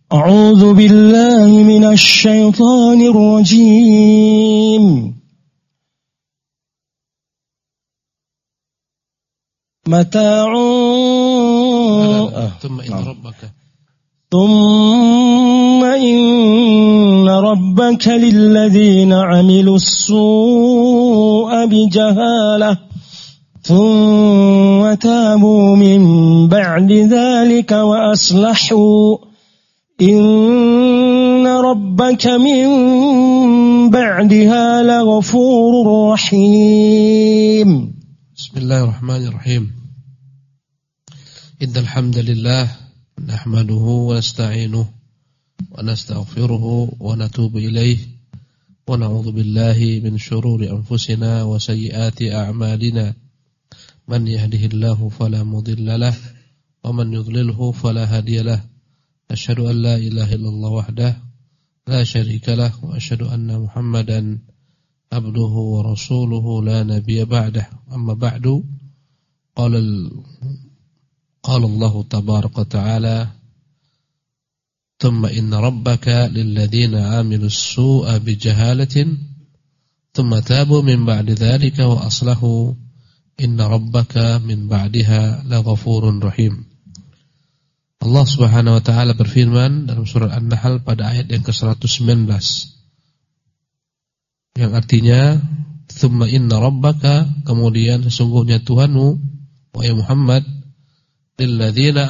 أعوذ بالله من الشيطان الرجيم متاع ثم إن ربك للذين عملوا السوء بجهالة ثم تابوا من بعد ذلك وأصلحوا إن ربك من بعدها لغفور رحيم. بسم الله الرحمن الرحيم. إن الحمد لله نحمده ونستعينه ونستغفره ونتوب إليه ونعوذ بالله من شرور أنفسنا وسيئات أعمالنا من يهده الله فلا مضل له ومن يضلله فلا هادي له أشهد أن لا إله إلا الله وحده لا شريك له وأشهد أن محمدا عبده ورسوله لا نبي بعده أما بعد قال الله تبارك وتعالى ثم إن ربك للذين عملوا السوء بجهالة ثم تابوا من بعد ذلك وأصلحوا إن ربك من بعدها لغفور رحيم. Allah Subhanahu wa taala berfirman dalam surah An-Nahl pada ayat yang ke-119 yang artinya tsumma inna rabbaka, kemudian sesungguhnya Tuhanmu wahai Muhammad lilladzina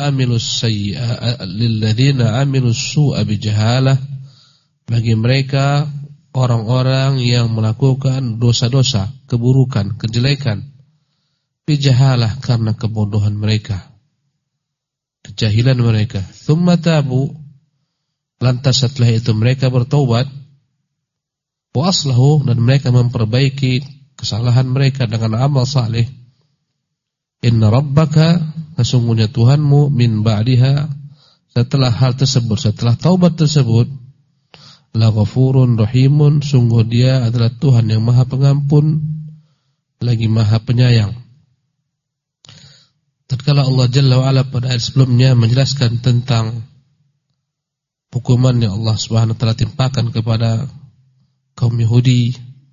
amilus su'a bijahalah, bagi mereka orang-orang yang melakukan dosa-dosa, keburukan, kejelekan bijahalah karena kebodohan mereka, kejahilan mereka. Tsumma tabu, lantas setelah itu mereka bertaubat, wa aslahu, dan mereka memperbaiki kesalahan mereka dengan amal saleh. Inna rabbaka, sesungguhnya Tuhanmu, min ba'diha, setelah hal tersebut, setelah taubat tersebut, la ghafurun rahimun, sungguh dia adalah Tuhan yang maha pengampun lagi maha penyayang. Tatkala Allah Jalla wa'ala pada ayat sebelumnya menjelaskan tentang hukuman yang Allah Subhanahu wa ta'ala timpakan kepada kaum Yahudi,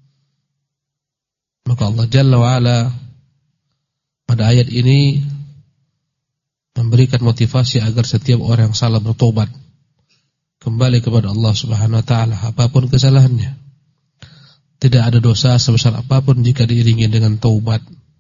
maka Allah Jalla wa'ala pada ayat ini memberikan motivasi agar setiap orang yang salah bertobat, kembali kepada Allah Subhanahu wa ta'ala apapun kesalahannya. Tidak ada dosa sebesar apapun jika diiringi dengan taubat.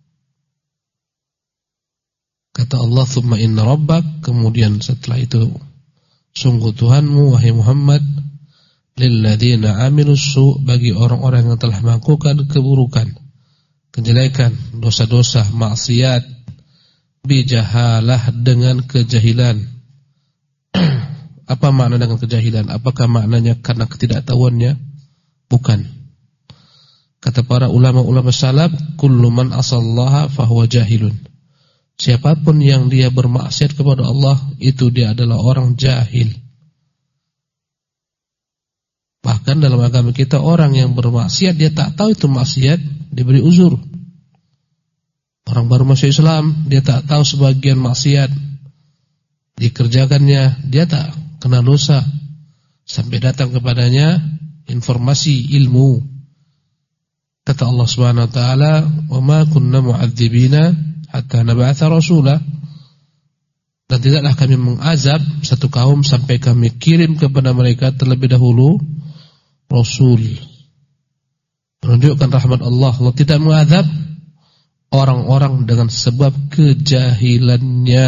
Kata Allah, tsumma inna rabbak, kemudian setelah itu sungguh Tuhanmu wahai Muhammad lilladzina amilus su', bagi orang-orang yang telah melakukan keburukan, kejelekan, dosa-dosa, maksiat bijahalah, dengan kejahilan. Apa makna dengan kejahilan? Apakah maknanya karena ketidaktahuannya? Bukan. Kata para ulama-ulama salaf, kullu man asallaha fahuwa jahilun. Siapapun yang dia bermaksiat kepada Allah, itu dia adalah orang jahil. Bahkan dalam agama kita, orang yang bermaksiat dia tak tahu itu maksiat, diberi uzur. Orang baru masuk Islam, dia tak tahu sebagian maksiat dikerjakannya, dia tak kena dosa sampai datang kepadanya informasi ilmu. Kata Allah Subhanahu wa taala, "Wa ma kunna mu'adzibina hatta nab'atha rasula," dan tidaklah kami mengazab satu kaum sampai kami kirim kepada mereka terlebih dahulu rasul. Menunjukkan rahmat Allah. Allah tidak mengazab orang-orang dengan sebab kejahilannya.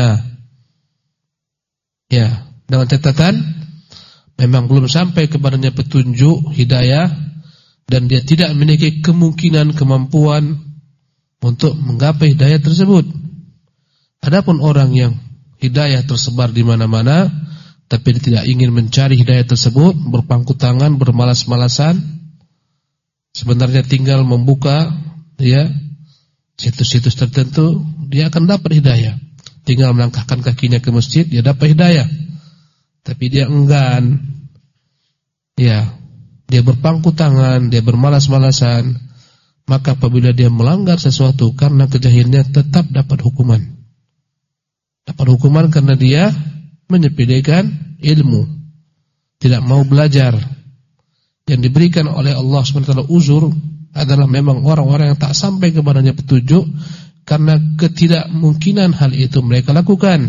Ya, dengan catatan memang belum sampai kepadanya petunjuk, hidayah, dan dia tidak memiliki kemungkinan, kemampuan untuk menggapai hidayah tersebut. Adapun orang yang hidayah tersebar di mana-mana, tapi dia tidak ingin mencari hidayah tersebut, berpangku tangan, bermalas-malasan, sebenarnya tinggal membuka ya situs-situs tertentu, dia akan dapat hidayah. Tinggal melangkahkan kakinya ke masjid, dia dapat hidayah. Tapi dia enggan, ya, dia berpangku tangan, dia bermalas-malasan, maka apabila dia melanggar sesuatu karena kejahilannya, tetap dapat hukuman. Dapat hukuman karena dia menyepelekan ilmu. tidak mau belajar. Yang diberikan oleh Allah SWT uzur adalah memang orang-orang yang tak sampai kepadanya petunjuk, karena ketidakmungkinan hal itu mereka lakukan.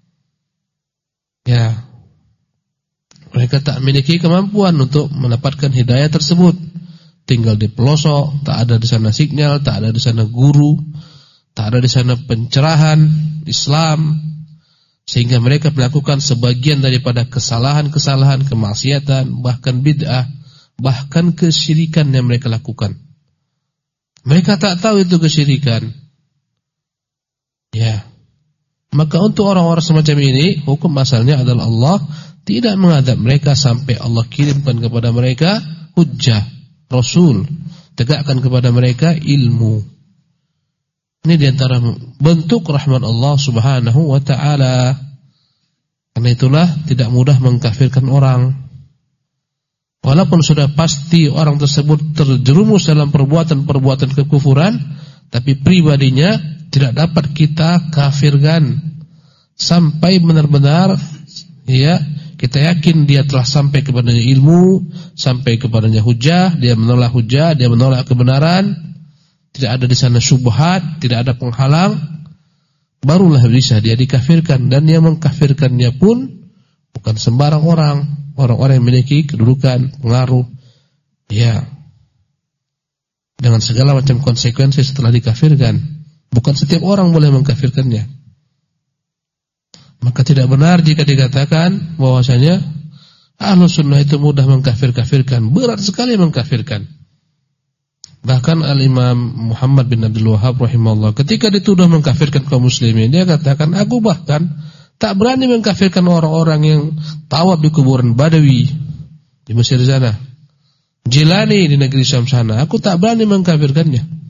Ya, mereka tak memiliki kemampuan untuk mendapatkan hidayah tersebut. Tinggal di pelosok, tak ada di sana sinyal, tak ada di sana guru, tak ada di sana pencerahan Islam, sehingga mereka melakukan sebagian daripada kesalahan-kesalahan, kemaksiatan, bahkan bid'ah, bahkan kesyirikan yang mereka lakukan. Mereka tak tahu itu kesyirikan. Ya, maka untuk orang-orang semacam ini, hukum asalnya adalah Allah tidak mengadab mereka sampai Allah kirimkan kepada mereka hujjah, Rasul, tegakkan kepada mereka ilmu. Ini diantara bentuk rahmat Allah Subhanahu wa ta'ala. Karena itulah tidak mudah mengkafirkan orang. Walaupun sudah pasti orang tersebut terjerumus dalam perbuatan-perbuatan kekufuran, tapi pribadinya tidak dapat kita kafirkan sampai benar-benar ya kita yakin dia telah sampai kepadanya ilmu, sampai kepadanya hujah, dia menolak hujah, dia menolak kebenaran, tidak ada di sana syubhat, tidak ada penghalang, barulah bisa dia dikafirkan. Dan dia mengkafirkannya pun bukan sembarang orang-orang yang memiliki kedudukan, pengaruh, ya, dengan segala macam konsekuensi setelah dikafirkan. Bukan setiap orang boleh mengkafirkannya. Maka tidak benar jika dikatakan bahwasanya Ahlus Sunnah itu mudah mengkafir-kafirkan. Berat sekali mengkafirkan. Bahkan Al-Imam Muhammad bin Abdul Wahhab rahimahullah ketika dituduh mengkafirkan kaum muslimin, dia katakan, aku bahkan tak berani mengkafirkan orang-orang yang tawaf di kuburan Badawi di Mesir sana, Jilani di negeri Syam sana, aku tak berani mengkafirkannya.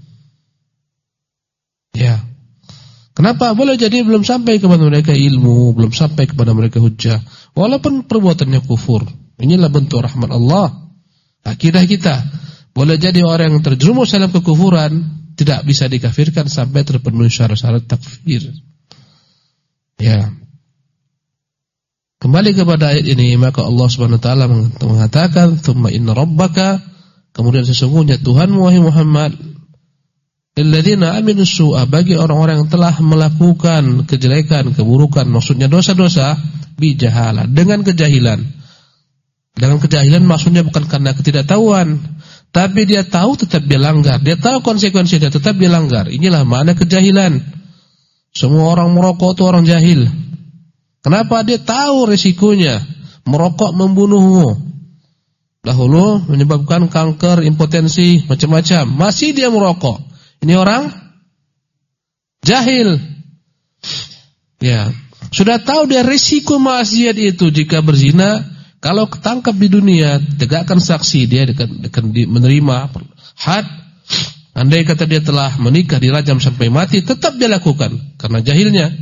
Ya, kenapa? Boleh jadi belum sampai kepada mereka ilmu, belum sampai kepada mereka hujjah, walaupun perbuatannya kufur. Inilah bentuk rahmat Allah. Akidah kita, boleh jadi orang yang terjerumus dalam kekufuran tidak bisa dikafirkan sampai terpenuhi syarat-syarat takfir. Ya. Kembali kepada ayat ini, maka Allah Subhanahu wa taala mengatakan, "Tsumma inna rabbaka", kemudian sesungguhnya Tuhanmu wahai Muhammad, "Alladzina amilus su'a", bagi orang-orang yang telah melakukan kejelekan, keburukan, maksudnya dosa-dosa, bijahalah, dengan kejahilan. Dengan kejahilan maksudnya bukan karena ketidaktahuan, tapi dia tahu tetap dia langgar, dia tahu konsekuensinya tetap dia langgar. Inilah makna kejahilan. Semua orang merokok itu orang jahil. Kenapa? Dia tahu resikonya. Merokok membunuhmu. Dahulu menyebabkan kanker, impotensi, macam-macam. Masih dia merokok. Ini orang jahil. Ya, sudah tahu dia risiko maksiat itu jika berzina, kalau ketangkap di dunia, tegakkan saksi, dia akan menerima had. Andai kata dia telah menikah, dirajam sampai mati, tetap dia lakukan karena jahilnya.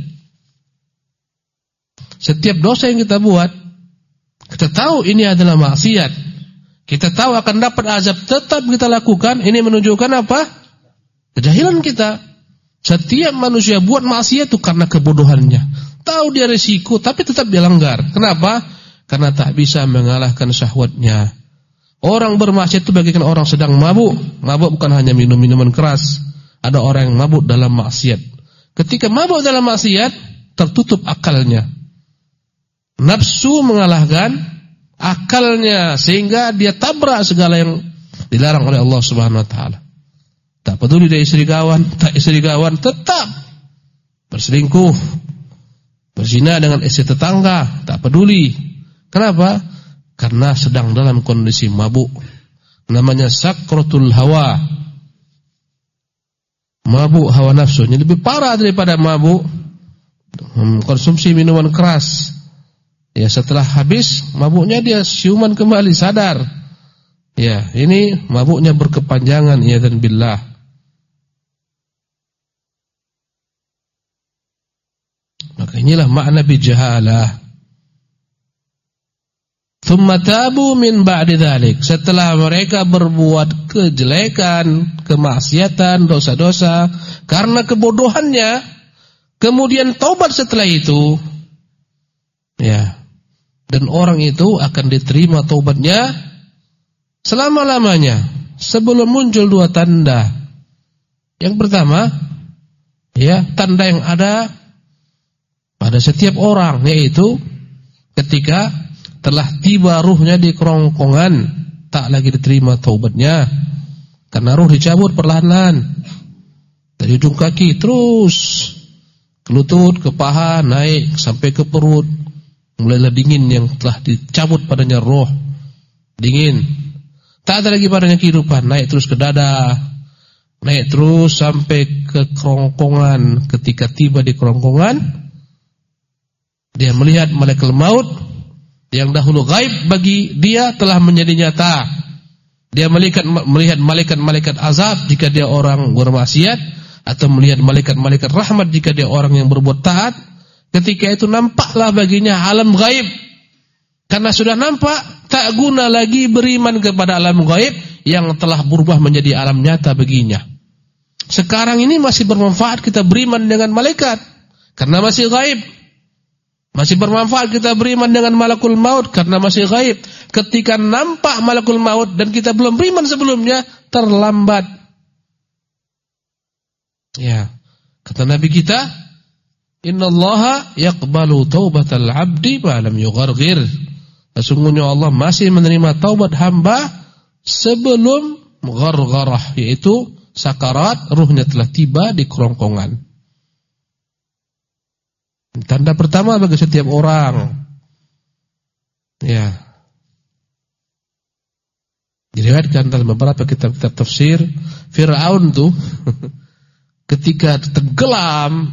Setiap dosa yang kita buat, kita tahu ini adalah maksiat, kita tahu akan dapat azab, tetap kita lakukan. Ini menunjukkan apa? Kejahilan kita. Setiap manusia buat maksiat itu karena kebodohannya. Tahu dia risiko, tapi tetap dia langgar. Kenapa? Karena tak bisa mengalahkan syahwatnya. Orang bermaksiat itu bagaikan orang sedang mabuk. Mabuk bukan hanya minum minuman keras. Ada orang yang mabuk dalam maksiat. Ketika mabuk dalam maksiat, tertutup akalnya. Nafsu mengalahkan akalnya, sehingga dia tabrak segala yang dilarang oleh Allah Subhanahu wa taala. Tak peduli dia istri kawan, tak istri kawan, tetap berselingkuh, berzina dengan istri tetangga, tak peduli. Kenapa? Karena sedang dalam kondisi mabuk. Namanya sakratul hawa. Mabuk hawa nafsu. Ini lebih parah daripada mabuk konsumsi minuman keras. Ya, setelah habis mabuknya dia siuman kembali, sadar. Ya, ini mabuknya berkepanjangan, ya dan billah. Maka inilah makna bijahalah. Tsumma tabu min ba'di dzalik. Setelah mereka berbuat kejelekan, kemaksiatan, dosa-dosa karena kebodohannya, kemudian taubat setelah itu. Ya. Dan orang itu akan diterima taubatnya selama-lamanya sebelum muncul dua tanda. Yang pertama, ya, tanda yang ada pada setiap orang, yaitu ketika telah tiba ruhnya di kerongkongan, tak lagi diterima taubatnya. Karena ruh dicabut perlahan-lahan dari ujung kaki terus ke lutut, ke paha, naik sampai ke perut. Mulailah dingin yang telah dicabut padanya roh. Dingin. Tak ada lagi padanya kehidupan. Naik terus ke dada. Naik terus sampai ke kerongkongan. Ketika tiba di kerongkongan, dia melihat malaikat maut yang dahulu gaib bagi dia telah menjadi nyata. Dia melihat malaikat-malaikat azab jika dia orang bermaksiat, atau melihat malaikat-malaikat rahmat jika dia orang yang berbuat taat. Ketika itu nampaklah baginya alam gaib. Karena sudah nampak, tak guna lagi beriman kepada alam gaib yang telah berubah menjadi alam nyata baginya. Sekarang ini masih bermanfaat kita beriman dengan malaikat karena masih gaib. Masih bermanfaat kita beriman dengan malakul maut karena masih gaib. Ketika nampak malakul maut dan kita belum beriman sebelumnya, terlambat. Ya, kata Nabi kita, innallaha yaqbalu taubatal 'abdi ma lam yugharghir. Sesungguhnya Allah masih menerima taubat hamba sebelum ghargharah, yaitu sakarat, ruhnya telah tiba di kerongkongan. Tanda pertama bagi setiap orang. Ya. Diriwayatkan dalam beberapa kitab-kitab tafsir, Fir'aun tuh ketika tenggelam,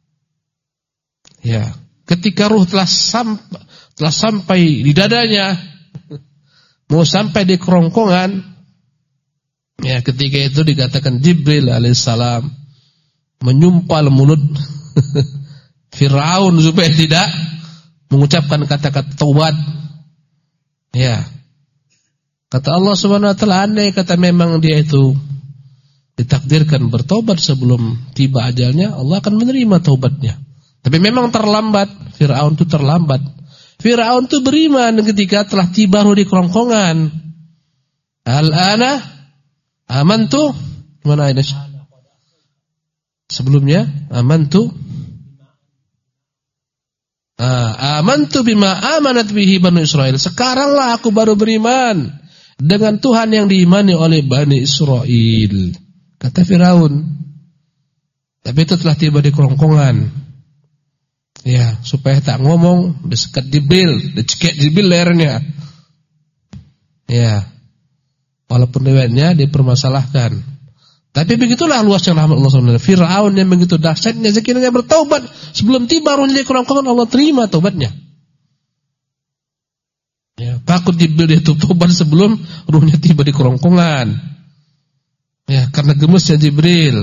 ya, ketika ruh telah sampai di dadanya, mau sampai di kerongkongan, ya, ketika itu dikatakan Jibril alaihissalam menyumpal mulut Fir'aun supaya tidak mengucapkan kata-kata taubat. Ya. Kata Allah Subhanahu wa taala, andai kata memang dia itu ditakdirkan bertobat sebelum tiba ajalnya, Allah akan menerima taubatnya. Tapi memang terlambat. Fir'aun itu terlambat. Fir'aun itu beriman ketika telah tiba ruh di kerongkongan. Al-ana amantu, mana ini? Sebelumnya amantu bima amanat bihi Bani Israel. Sekaranglah aku baru beriman dengan Tuhan yang diimani oleh Bani Israel, kata Firaun. Tapi itu telah tiba di kerongkongan. Ya, supaya tak ngomong, disekat Jibril, dicekik Jibril lehernya. Ya. Walaupun riwayatnya dipermasalahkan. Tapi begitulah luasnya rahmat Allah SWT. Fir'aun yang begitu dahsyatnya, sekiranya bertaubat sebelum tiba ruhnya di kerongkongan, Allah terima taubatnya. Ya, takut Jibril itu taubat sebelum ruhnya tiba di kerongkongan. Ya, karena gemesnya Jibril.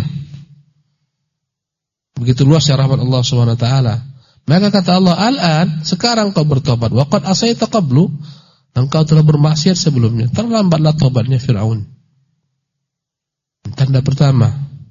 Begitu luasnya rahmat Allah SWT. Maka kata Allah, al-an, sekarang kau bertobat. Wa qad asaita qablu, engkau telah bermaksiat sebelumnya. Terlambatlah taubatnya Fir'aun. Tanda pertama.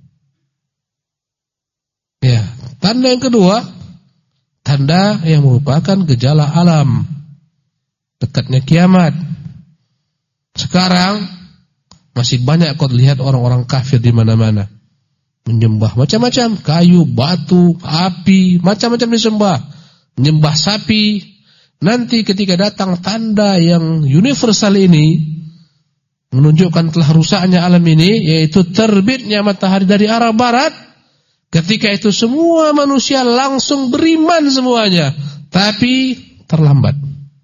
Ya, tanda yang kedua, tanda yang merupakan gejala alam, dekatnya kiamat. Sekarang masih banyak kau lihat orang-orang kafir di mana-mana, menyembah macam-macam, kayu, batu, api, macam-macam disembah, menyembah sapi. Nanti ketika datang tanda yang universal ini, menunjukkan telah rusaknya alam ini, yaitu terbitnya matahari dari arah barat. Ketika itu semua manusia langsung beriman semuanya, tapi terlambat.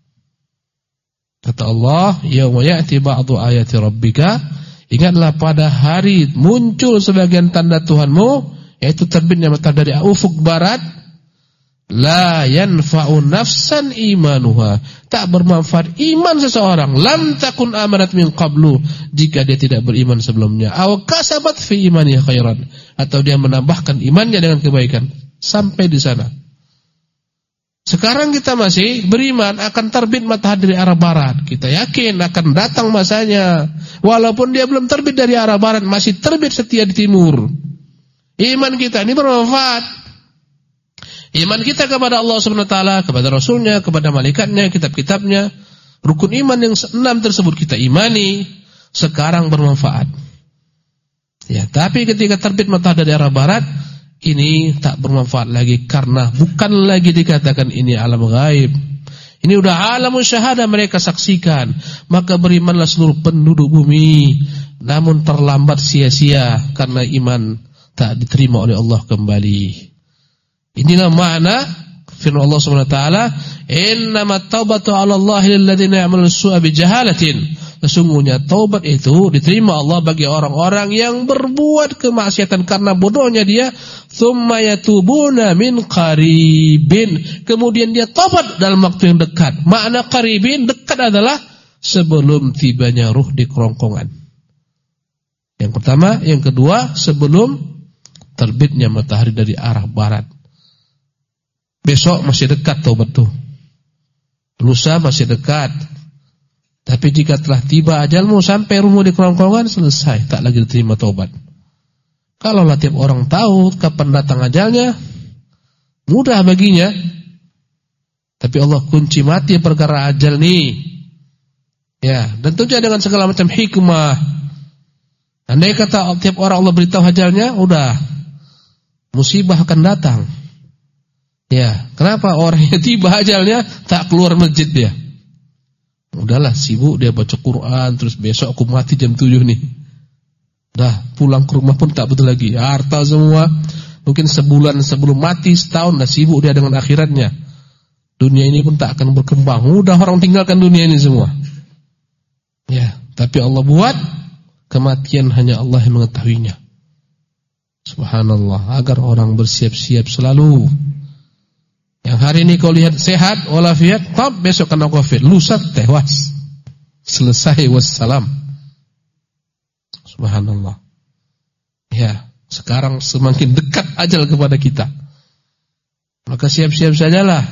Kata Allah, yauma ya'ti ba'du ayati rabbika, ingatlah pada hari muncul sebagian tanda Tuhanmu, yaitu terbitnya matahari dari ufuk barat. La yanfa'u nafsan imanuha, tak bermanfaat iman seseorang, lam takun amanat min qablu, jika dia tidak beriman sebelumnya, aw kasabat fi imaniha khairan, atau dia menambahkan imannya dengan kebaikan. Sampai di sana. Sekarang kita masih beriman akan terbit matahari dari arah barat. Kita yakin akan datang masanya, walaupun dia belum terbit dari arah barat, masih terbit setia di timur. Iman kita ini bermanfaat. Iman kita kepada Allah Subhanahu wa taala, kepada Rasulnya, kepada malaikatnya, kitab-kitabnya, rukun iman yang 6 tersebut kita imani, sekarang bermanfaat. Ya, tapi ketika terbit matahari dari arah barat, ini tak bermanfaat lagi karena bukan lagi dikatakan ini alam gaib. Ini udah alam syahadah mereka saksikan. Maka berimanlah seluruh penduduk bumi, namun terlambat sia-sia karena iman tak diterima oleh Allah kembali. Inilah makna firman Allah Subhanahu wa taala, "Innamat taubatu 'ala Allahi lil ladzina ya'maluna as-su'a bijahalatin." Sesungguhnya taubat itu diterima Allah bagi orang-orang yang berbuat kemaksiatan karena bodohnya dia, tsumma yatubuna min qaribin. Kemudian dia taubat dalam waktu yang dekat. Makna qaribin, dekat adalah sebelum tibanya ruh di kerongkongan. Yang pertama, yang kedua sebelum terbitnya matahari dari arah barat. Besok masih dekat taubat tuh. Lusa masih dekat. Tapi jika telah tiba ajalmu sampai ruhmu di kerongkongan, selesai, tak lagi diterima taubat. Kalau tiap orang tahu kapan datang ajalnya, mudah baginya. Tapi Allah kunci mati perkara ajal nih. Ya, dan tentunya dengan segala macam hikmah. Andai kata tiap orang Allah beritahu ajalnya, udah musibah akan datang. Ya, kenapa orang yang tiba ajalnya tak keluar masjid dia? Udahlah, sibuk dia baca Quran, terus besok aku mati jam 7 nih. Dah, pulang ke rumah pun tak betul lagi. Harta semua, mungkin sebulan sebelum mati, setahun dah sibuk dia dengan akhiratnya. Dunia ini pun tak akan berkembang. Udah orang tinggalkan dunia ini semua. Ya, tapi Allah buat kematian hanya Allah yang mengetahuinya. Subhanallah, agar orang bersiap-siap selalu. Yang hari ini kau lihat sehat walafiat, top, besok kena COVID, lusa tewas. Selesai, wassalam. Subhanallah. Ya, sekarang semakin dekat ajal kepada kita. Maka siap-siap sajalah.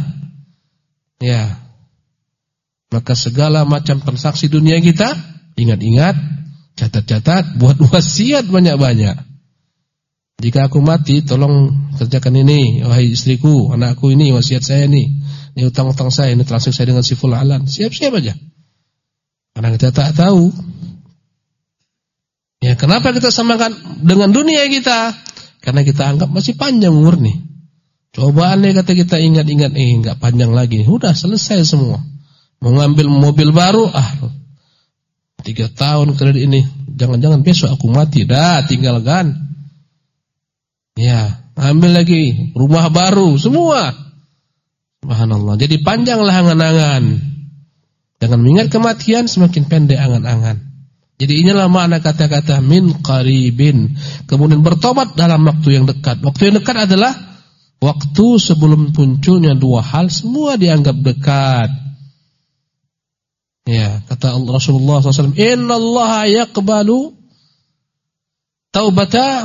Ya. Maka segala macam transaksi dunia kita, ingat-ingat, catat-catat, buat wasiat banyak-banyak. Jika aku mati, tolong kerjakan ini, wahai istriku, anakku ini, wasiat saya nih. Ini utang-utang saya, ini transaksi saya dengan si fulan. Siap-siap aja. Karena kita tak tahu. Ya, kenapa kita samakan dengan dunia kita? Karena kita anggap masih panjang umur nih. Cobaan nih kata kita ingat-ingat, enggak panjang lagi. Udah selesai semua. Mau ngambil mobil baru, 3 tahun kredit ini. Jangan-jangan besok aku mati. Dah, tinggalkan. Ya, ambil lagi rumah baru semua. Subhanallah. Jadi panjanglah angan-angan. Dengan mengingat kematian semakin pendek angan-angan. Jadi inilah makna kata-kata min qaribin. Kemudian bertobat dalam waktu yang dekat. Waktu yang dekat adalah waktu sebelum munculnya 2 hal, semua dianggap dekat. Ya, kata Rasulullah SAW, "Innallaha yaqbalu taubata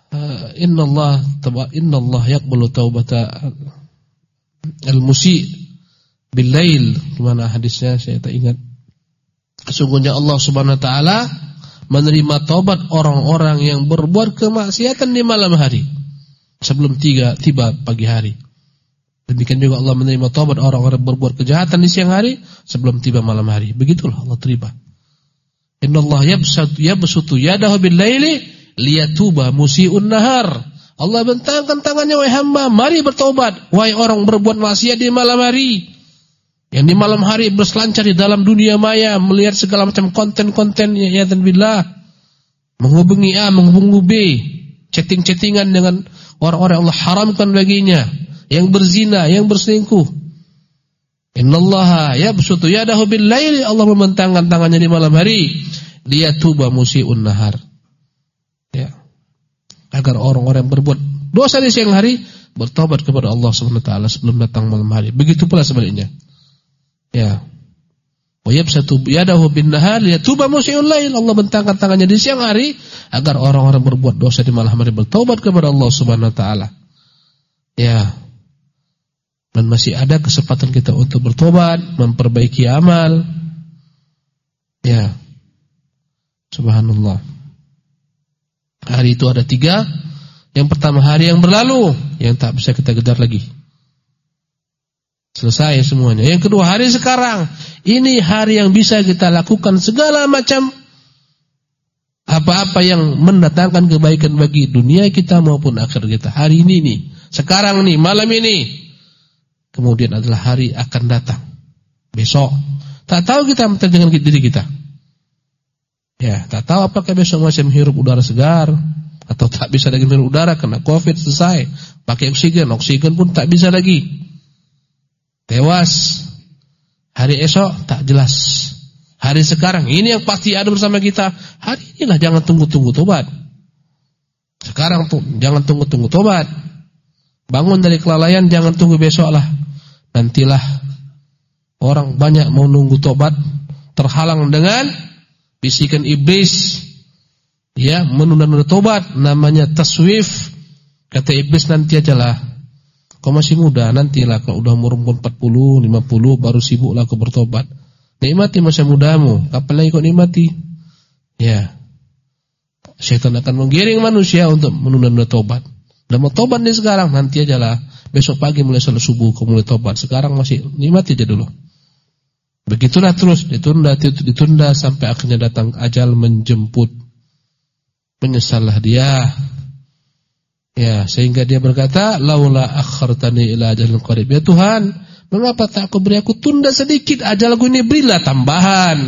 Innallaha yaqbalu taubata al-musi' bil-lail." Gimana hadisnya saya tak ingat. Sesungguhnya Allah Subhanahu wa taala menerima taubat orang-orang yang berbuat kemaksiatan di malam hari sebelum tiba pagi hari. Demikian juga Allah menerima taubat orang-orang yang berbuat kejahatan di siang hari sebelum tiba malam hari. Begitulah Allah terima. Innallaha yabsutu yadahu bil-laili liyatuba musii'un nahar. Allah bentangkan tangannya, wahai hamba, mari bertobat, wahai orang berbuat maksiat di malam hari. Yang di malam hari berselancar di dalam dunia maya, melihat segala macam konten-konten ya dan billah, menghubungi A, menghubungi B, chatting-chattingan dengan orang-orang Allah haramkan baginya, yang berzina, yang berselingkuh. Innallaha yabsutu yadahu bil-laili, Allah membentangkan tangannya di malam hari, liyatuba musii'un nahar. Ya. Agar orang-orang yang berbuat dosa di siang hari bertobat kepada Allah Subhanahu wa taala sebelum datang malam hari. Begitu pula sebaliknya. Ya. Wa yabsatu yadahu bin nahar liyatuba musii'ul lail. Allah bentangkan tangannya di siang hari agar orang-orang berbuat dosa di malam hari bertobat kepada Allah Subhanahu wa taala. Ya. Dan masih ada kesempatan kita untuk bertobat, memperbaiki amal. Ya. Subhanallah. Hari itu ada 3. Yang pertama hari yang berlalu, yang tak bisa kita kejar lagi. Selesai semuanya. Yang kedua, hari sekarang. Ini hari yang bisa kita lakukan segala macam apa-apa yang mendatangkan kebaikan bagi dunia kita maupun akhir kita. Hari ini nih, sekarang nih, malam ini. Kemudian adalah hari akan datang. Besok. Tak tahu kita dengan diri kita. Ya, tak tahu apakah besok masih menghirup udara segar atau tak bisa lagi menghirup udara karena Covid selesai. Pakai oksigen pun tak bisa lagi. Tewas. Hari esok tak jelas. Hari sekarang ini yang pasti ada bersama kita. Hari inilah, jangan tunggu-tunggu tobat. Sekarang tuh jangan tunggu-tunggu tobat. Bangun dari kelalaian, jangan tunggu besok lah. Nantilah. Orang banyak mau nunggu tobat, terhalang dengan bisikan iblis. Ya, menunda-nunda tobat, namanya taswif. Kata iblis, nanti ajalah. Kau masih muda, nantilah kalau udah umur 40, 50 baru sibuklah kau bertobat. Nikmati masa mudamu, kapan lagi kau nikmati? Ya. Syaitan akan menggiring manusia untuk menunda-nunda tobat. Dan mau tobat nih sekarang, nanti ajalah. Besok pagi mulai salat subuh kau mulai tobat. Sekarang masih nikmati aja dulu. Begitulah terus, ditunda sampai akhirnya datang ajal menjemput. Menyesallah dia. Ya, sehingga dia berkata, laula akhartani ila ajalin qarib. Ya Tuhan, mengapa tak kau beri aku tunda sedikit ajalku ini, berilah tambahan.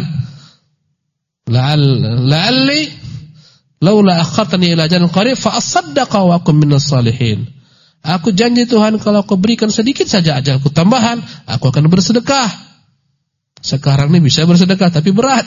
La'alli laula akhartani ila ajalin qarib fa asaddaqa wa akum minas salihin. Aku janji Tuhan, kalau kau berikan sedikit saja ajalku tambahan, aku akan bersedekah. Sekarang ini bisa bersedekah tapi berat.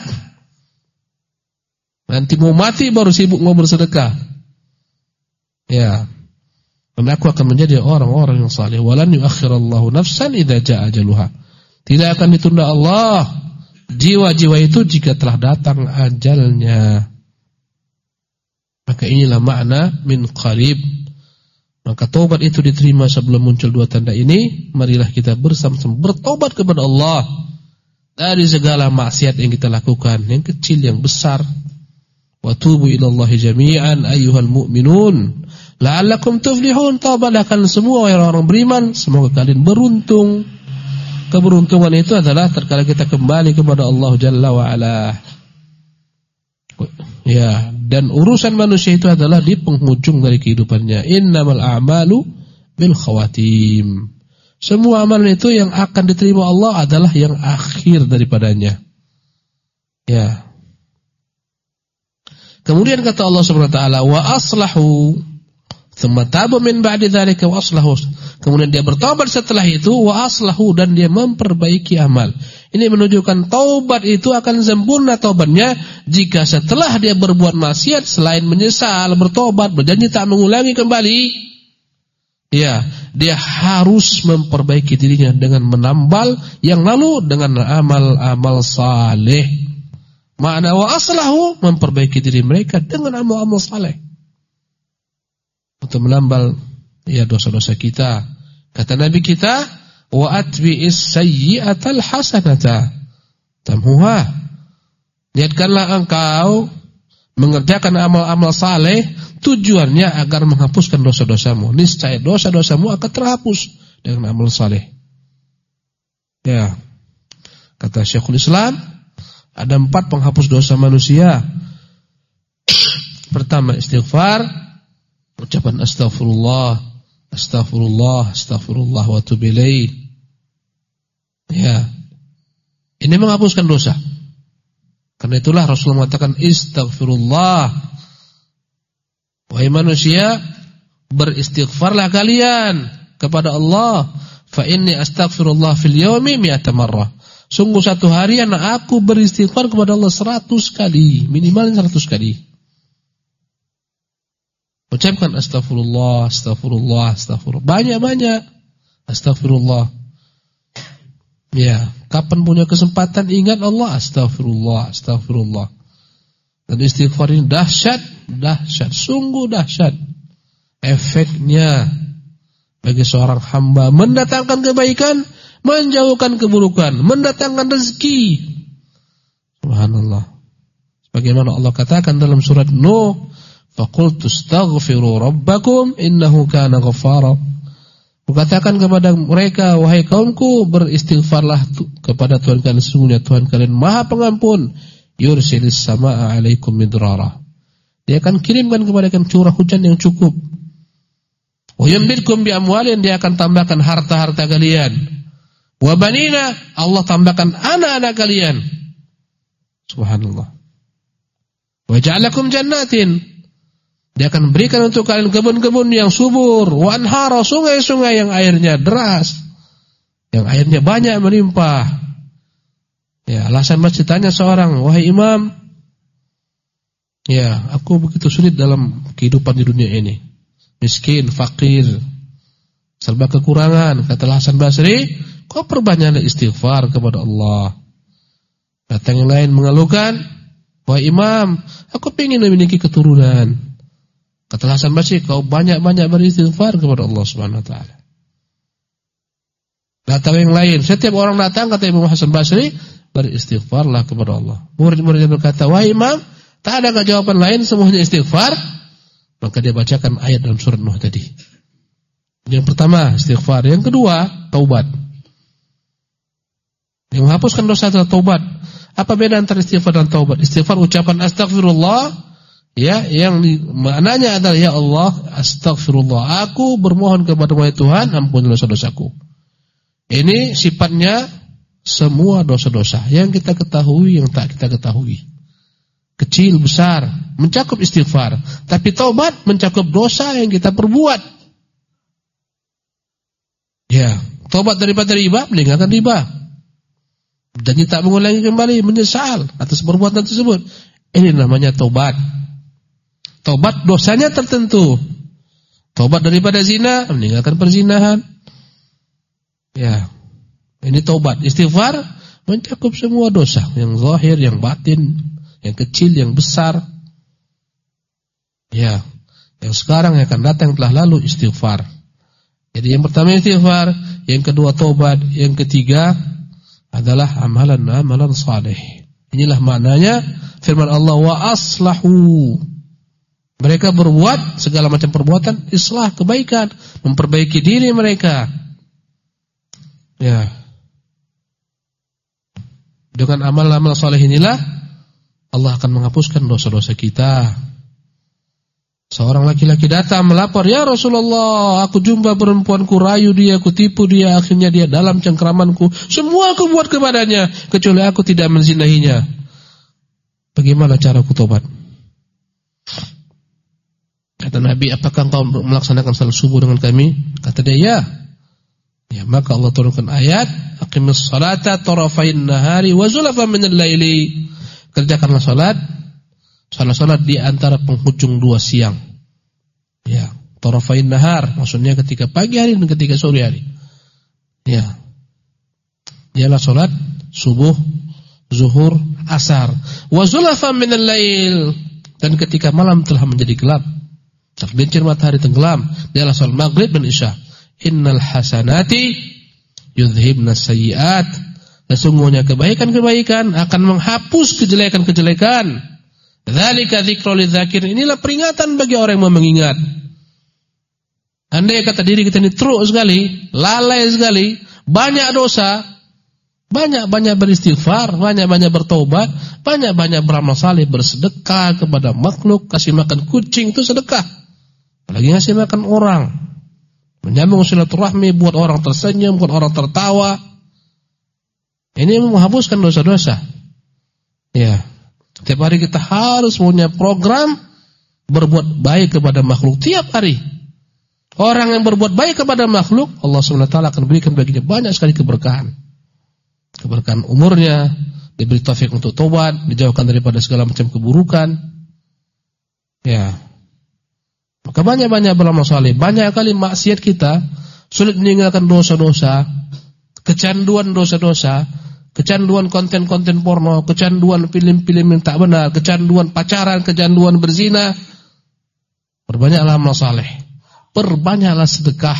Nanti mau mati baru sibuk mau bersedekah. Ya. Dan aku akan menjadi orang-orang yang saleh. Walan yuakhirallahu nafsan idza jaa ajaluha. Tidak akan ditunda Allah jiwa-jiwa itu jika telah datang ajalnya. Maka inilah makna min qarib. Maka taubat itu diterima sebelum muncul dua tanda ini. Marilah kita bersama-sama bertobat kepada Allah dari segala maksiat yang kita lakukan, yang kecil, yang besar. Wa tubu ilallahi jami'an ayyuhal mu'minun la'allakum tuflihun. Taubatlah kalian semua orang-orang beriman, semoga kalian beruntung. Keberuntungan itu adalah tatkala kita kembali kepada Allah Jalla wa Ala. Ya, dan urusan manusia itu adalah di penghujung dari kehidupannya. Innamal a'malu bil khawatim. Semua amalan itu yang akan diterima Allah adalah yang akhir daripadanya. Ya. Kemudian kata Allah Subhanahu wa taala, wa aslahu thumma tabu min ba'di dzalika wa aslahu. Kemudian dia bertobat setelah itu, wa aslahu, dan dia memperbaiki amal. Ini menunjukkan taubat itu akan sempurna taubatnya jika setelah dia berbuat maksiat, selain menyesal, bertobat, berjanji tak mengulangi kembali, ya, dia harus memperbaiki dirinya dengan menambal yang lalu dengan amal-amal saleh. Makna wa aslahu, memperbaiki diri mereka dengan amal-amal saleh untuk menambal ya dosa-dosa kita. Kata Nabi kita, wa atbi'is sayyi'atal hasanata tamhuha. Niatkanlah engkau mengerjakan amal-amal saleh, tujuannya agar menghapuskan dosa-dosamu. Niscaya dosa-dosamu akan terhapus dengan amal saleh. Ya. Kata Syekhul Islam, ada 4 penghapus dosa manusia. Pertama, istighfar, ucapan astaghfirullah, astaghfirullah, astaghfirullah wa atubu ilaih. Ya. Ini menghapuskan dosa. Karena itulah Rasulullah mengatakan istaghfirullah. Wahai manusia, beristighfarlah kalian kepada Allah. Fa inni astaghfirullah fil yaumi 100 marrah. Sungguh satu hari aku beristighfar kepada Allah 100 kali, minimal 100 kali. Ucapkan astaghfirullah, astaghfirullah, astaghfirullah. Banyak-banyak astaghfirullah. Ya, kapan punya kesempatan ingat Allah, astaghfirullah, astaghfirullah. Dan istighfar ini dahsyat, sungguh dahsyat. Efeknya bagi seorang hamba mendatangkan kebaikan, menjauhkan keburukan, mendatangkan rezeki. Subhanallah. Sebagaimana Allah katakan dalam surat Nuh, faqultu astaghfiru rabbakum innahu kana ghaffara. Katakan kepada mereka, wahai kaumku, beristighfarlah kepada Tuhan kalian, sesungguhnya Tuhan kalian Maha Pengampun. Yursilis samaa'a 'alaikum midrara. Dia akan kirimkan kepada kalian curah hujan yang cukup. Wa yumdidkum bi amwalin, dia akan tambahkan harta-harta kalian. Wa banina, Allah tambahkan anak-anak kalian. Subhanallah. Wa ja'alakum jannatin, dia akan berikan untuk kalian kebun-kebun yang subur, wa anhara, sungai-sungai yang airnya deras, yang airnya banyak melimpah. Ya, alasan masih tanya seorang, wahai imam, ya, aku begitu sulit dalam kehidupan di dunia ini. Miskin, fakir, serba kekurangan. Kata Hasan Basri, kau perbanyaklah istighfar kepada Allah. Datang yang lain mengeluhkan, wahai imam, aku ingin memiliki keturunan. Kata Hasan Basri, kau banyak-banyak beristighfar kepada Allah Subhanahu wa taala. Datang yang lain, setiap orang datang, kata Imam Hasan Basri, beristighfarlah kepada Allah. Murid-muridnya berkata, wahai imam, tak ada jawaban lain, semuanya istighfar. Maka dia bacakan ayat dalam surat Nuh tadi. Yang pertama istighfar, yang kedua taubat. Yang menghapuskan dosa adalah taubat. Apa beda antara istighfar dan taubat? Istighfar ucapan astagfirullah, ya, yang maknanya adalah ya Allah, astagfirullah, aku bermohon kepada-Mu ya Tuhan, ampunilah dosa-dosaku. Ini sifatnya semua dosa-dosa yang kita ketahui, yang tak kita ketahui, kecil besar, mencakup istighfar. Tapi taubat mencakup dosa yang kita perbuat. Ya, taubat daripada riba, meninggalkan riba, dan tak mengulangi kembali, menyesal atas perbuatan tersebut. Ini namanya taubat. Taubat dosanya tertentu. Taubat daripada zina, meninggalkan perzinahan. Ya, ini taubat. Istighfar mencakup semua dosa, yang zahir, yang batin, yang kecil, yang besar. Ya, yang sekarang, yang akan datang, telah lalu, istighfar. Jadi yang pertama istighfar, yang kedua taubat, yang ketiga adalah amalan saleh. Inilah maknanya firman Allah, wa aslahu. Mereka berbuat segala macam perbuatan islah, kebaikan, memperbaiki diri mereka. Ya. Dengan amal-amal saleh inilah Allah akan menghapuskan dosa-dosa kita. Seorang laki-laki datang melapor, ya Rasulullah, aku jumpa perempuanku, rayu dia, aku tipu dia, akhirnya dia dalam cengkramanku. Semua aku buat kepadanya, kecuali aku tidak menzinahinya. Bagaimana cara aku tobat? Kata Nabi, apakah engkau melaksanakan salat subuh dengan kami? Kata dia, ya. Ya, maka Allah turunkan ayat, aqimis salata tarafain nahari wa zulafan minal laili. Kerjakanlah salat di antara penghujung dua siang. Ya, tarafain nahar, maksudnya ketika pagi hari dan ketika sore hari. Ya. Ialah salat subuh, zuhur, asar. Wa zulafan minal lail, dan ketika malam telah menjadi gelap, tergelincir matahari tenggelam, dialah salat maghrib dan isya. Innal hasanati yudhibnas sayyiat, sesungguhnya kebaikan-kebaikan akan menghapus kejelekan-kejelekan. Dzalika dzikrul lidzakirin, inilah peringatan bagi orang yang mau mengingat. Andai kata diri kita ini teruk sekali, lalai sekali, banyak dosa, banyak-banyak beristighfar, banyak-banyak bertaubat, banyak-banyak beramal saleh, bersedekah kepada makhluk, kasih makan kucing itu sedekah. Apalagi ngasih makan orang, menyambung silaturahmi, buat orang tersenyum, buat orang tertawa. Ini menghapuskan dosa-dosa. Ya, setiap hari kita harus punya program berbuat baik kepada makhluk tiap hari. Orang yang berbuat baik kepada makhluk, Allah SWT akan berikan baginya banyak sekali keberkahan. Keberkahan umurnya, diberi taufik untuk tobat, dijauhkan daripada segala macam keburukan. Ya. Maka banyak-banyak beramal saleh, banyak kali maksiat kita, sulit meninggalkan dosa-dosa, kecanduan dosa-dosa, kecanduan konten-konten porno, kecanduan film-film yang tak benar, kecanduan pacaran, kecanduan berzina. Perbanyaklah amal saleh, perbanyaklah sedekah.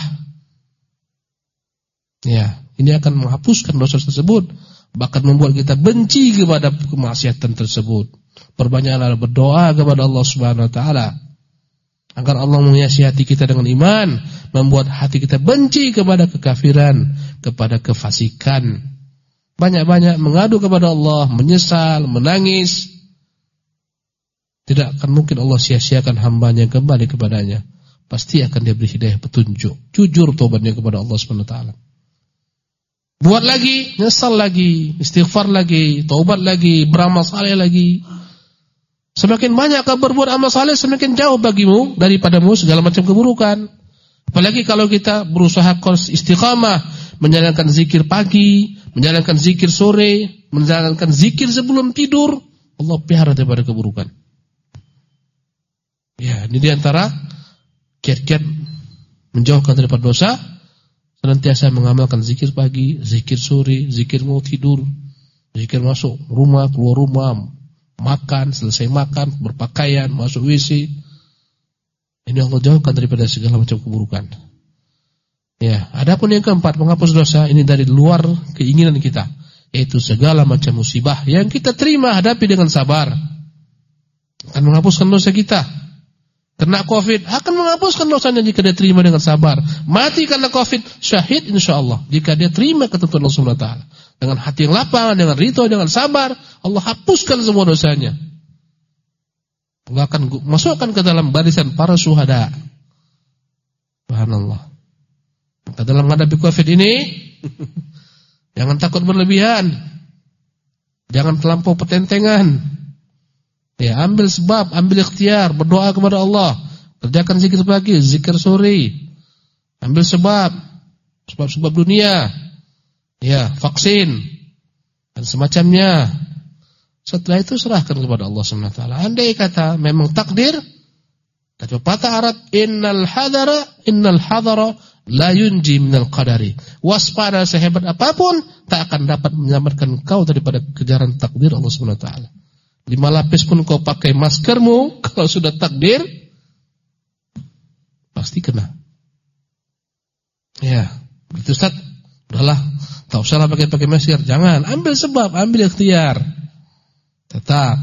Ya, ini akan menghapuskan dosa tersebut, bahkan membuat kita benci kepada kemaksiatan tersebut. Perbanyaklah berdoa kepada Allah Subhanahu wa taala agar Allah menghiasi hati kita dengan iman membuat hati kita benci kepada kekafiran, kepada kefasikan. Banyak-banyak mengadu kepada Allah, menyesal, menangis. Tidak akan mungkin Allah sia-siakan hambanya kembali kepadanya. Pasti akan dia beri hidayah petunjuk. Jujur taubatnya kepada Allah SWT. Buat lagi, nyesal lagi, istighfar lagi, taubat lagi, beramal saleh lagi. Semakin banyak kau berbuat amal saleh, semakin jauh bagimu daripadamu segala macam keburukan. Apalagi kalau kita berusaha istiqamah, menjalankan zikir pagi, menjalankan zikir sore, menjalankan zikir sebelum tidur, Allah pelihara daripada keburukan. Ya, ini diantara kiat-kiat menjauhkan daripada dosa, senantiasa mengamalkan zikir pagi, zikir sore, zikir mau tidur, zikir masuk rumah, keluar rumah, makan, selesai makan, berpakaian, masuk WC. Ini Allah jauhkan daripada segala macam keburukan. Ya, adapun yang keempat, menghapus dosa, ini dari luar keinginan kita, yaitu segala macam musibah yang kita terima, hadapi dengan sabar, akan menghapuskan dosa kita. Kena COVID akan menghapuskan dosanya jika dia terima dengan sabar. Mati karena COVID, syahid insyaallah jika dia terima ketentuan Allah Subhanahu wa taala. Dengan hati yang lapang, dengan ridho, dengan sabar, Allah hapuskan semua dosanya. Allah akan masukkan ke dalam barisan para syuhada. Subhanallah. Maka dalam menghadapi COVID ini jangan takut berlebihan. Jangan terlampau petentengan. Ya, ambil sebab, ambil ikhtiar, berdoa kepada Allah, kerjakan zikir pagi, zikir sore. Ambil sebab dunia. Ya, vaksin dan semacamnya. Setelah itu serahkan kepada Allah SWT. Andai kata memang takdir, kata pepatah Arab, innal hadara la yunji minal qadari. Waspada sehebat apapun tak akan dapat menyelamatkan kau daripada kejaran takdir Allah SWT. 5 lapis pun kau pakai maskermu, kalau sudah takdir pasti kena. Ya, begitu Ustaz. Udahlah, tak usahlah pakai masker. Jangan, ambil sebab, ambil ikhtiar. Tetap.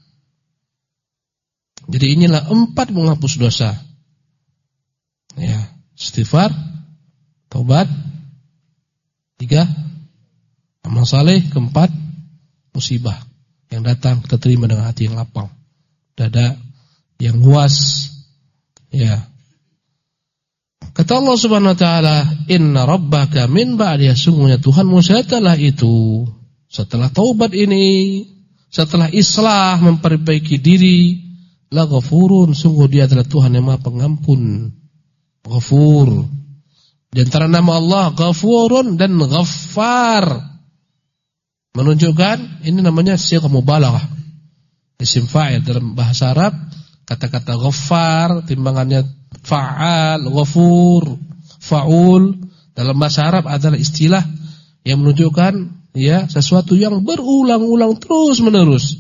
Jadi inilah 4 menghapus dosa. Ya, istighfar, taubat, 3 amal saleh, 4 musibah yang datang kita terima dengan hati yang lapang, dada yang luas. Ya. Kata Allah Subhanahu wa taala, "Inna rabbaka min ba'diha", sungguhnya Tuhanmu setelah itu, setelah taubat ini, setelah islah, memperbaiki diri, la ghafurun, sungguh Dia adalah Tuhan yang Maha Pengampun. Ghafur. Di antara nama Allah Ghafurun dan Ghaffar, menunjukkan ini namanya sighah mubalaghah. Isim fa'il dalam bahasa Arab, kata-kata ghaffar timbangannya fa'al, ghafur, fa'ul dalam bahasa Arab adalah istilah yang menunjukkan ya sesuatu yang berulang-ulang terus-menerus.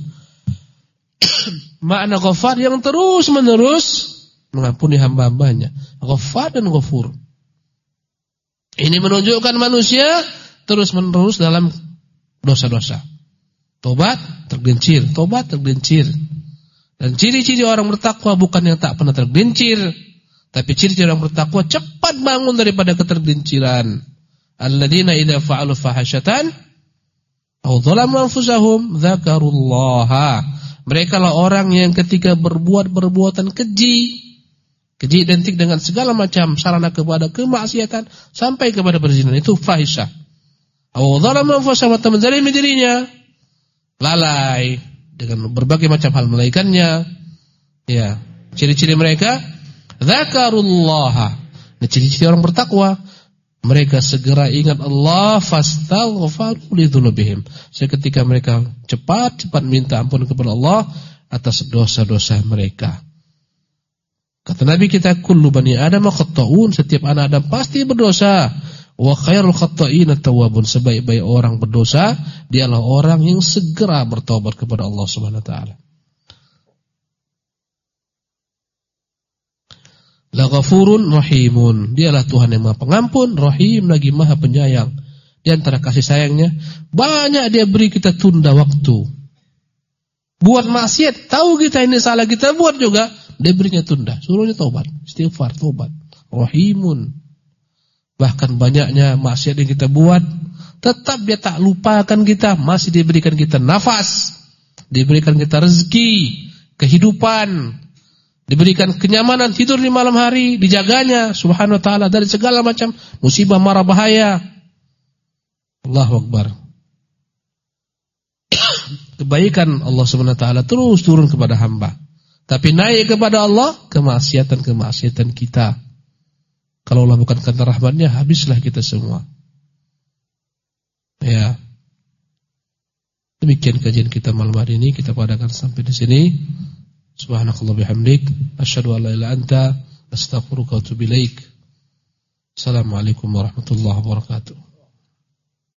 Makna ghaffar yang terus-menerus mengampuni hamba-hambanya. Ghaffar dan ghafur. Ini menunjukkan manusia terus-menerus dalam dosa-dosa. Tobat tergelincir, tobat tergelincir. Dan ciri-ciri orang bertakwa bukan yang tak pernah tergelincir, tapi ciri-ciri orang bertakwa cepat bangun daripada ketergelinciran. Alladzina idza fa'alu fahasyatan aw dzalamu anfusahum dzakarullaha. Mereka lah orang yang ketika berbuat perbuatan keji identik dengan segala macam sarana kepada kemaksiatan sampai kepada perzinahan, itu fahisyah. Aw dzalama anfusahum, atau menzalimi dirinya, lalai dengan berbagai macam hal melaikannya. Ya, ciri-ciri mereka dzakarullaha. Nah, ciri-ciri orang bertakwa, mereka segera ingat Allah, fastaghfaru lidzunubihim. Seketika mereka cepat minta ampun kepada Allah atas dosa-dosa mereka. Kata Nabi kita, kullu bani Adam khata'un, setiap anak Adam pasti berdosa. Wa khairul khata'in at-tawwabun, sebaik-baik orang berdosa dialah orang yang segera bertobat kepada Allah Subhanahu wa taala. La ghafurun rahimun, dialah Tuhan yang Maha Pengampun, Rahim lagi Maha Penyayang. Di antara kasih sayangnya banyak Dia beri kita tunda waktu. Buat maksiat, tahu kita ini salah, kita buat juga, Dia berinya tunda, suruhnya taubat, istighfar, taubat. Rahimun, bahkan banyaknya maksiat yang kita buat, tetap dia tak lupakan kita, masih diberikan kita nafas, diberikan kita rezeki, kehidupan, diberikan kenyamanan tidur di malam hari, dijaganya subhanahu wa ta'ala dari segala macam musibah mara bahaya. Allahu Akbar. Kebaikan Allah subhanahu wa ta'ala terus turun kepada hamba, tapi naik kepada Allah kemaksiatan kita. Kalau Allah bukan karena rahmatnya, habislah kita semua. Ya. Demikian kajian kita malam hari ini, kita padakan sampai di sini. Subhanakallah bihamdik, asyhadu an la ilaha illa anta, astaghfiruka wa atubu ilaik. Assalamualaikum warahmatullahi wabarakatuh.